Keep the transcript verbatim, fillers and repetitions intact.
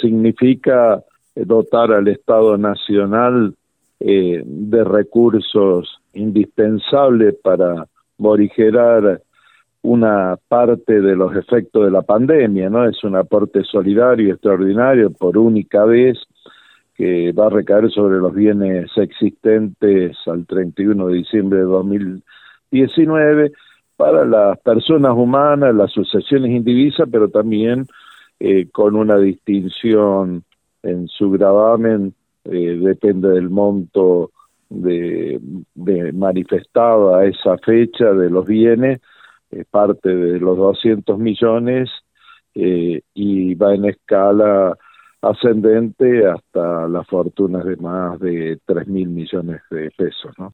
significa dotar al Estado Nacional eh, de recursos indispensables para morigerar una parte de los efectos de la pandemia, ¿no? Es un aporte solidario y extraordinario por única vez que va a recaer sobre los bienes existentes al treinta y uno de diciembre de dos mil diecinueve para las personas humanas, las sucesiones indivisas, pero también eh, con una distinción en su gravamen, eh, depende del monto de, de manifestado a esa fecha de los bienes, eh, parte de los doscientos millones eh, y va en escala ascendente hasta las fortunas de más de tres mil millones de pesos, ¿no?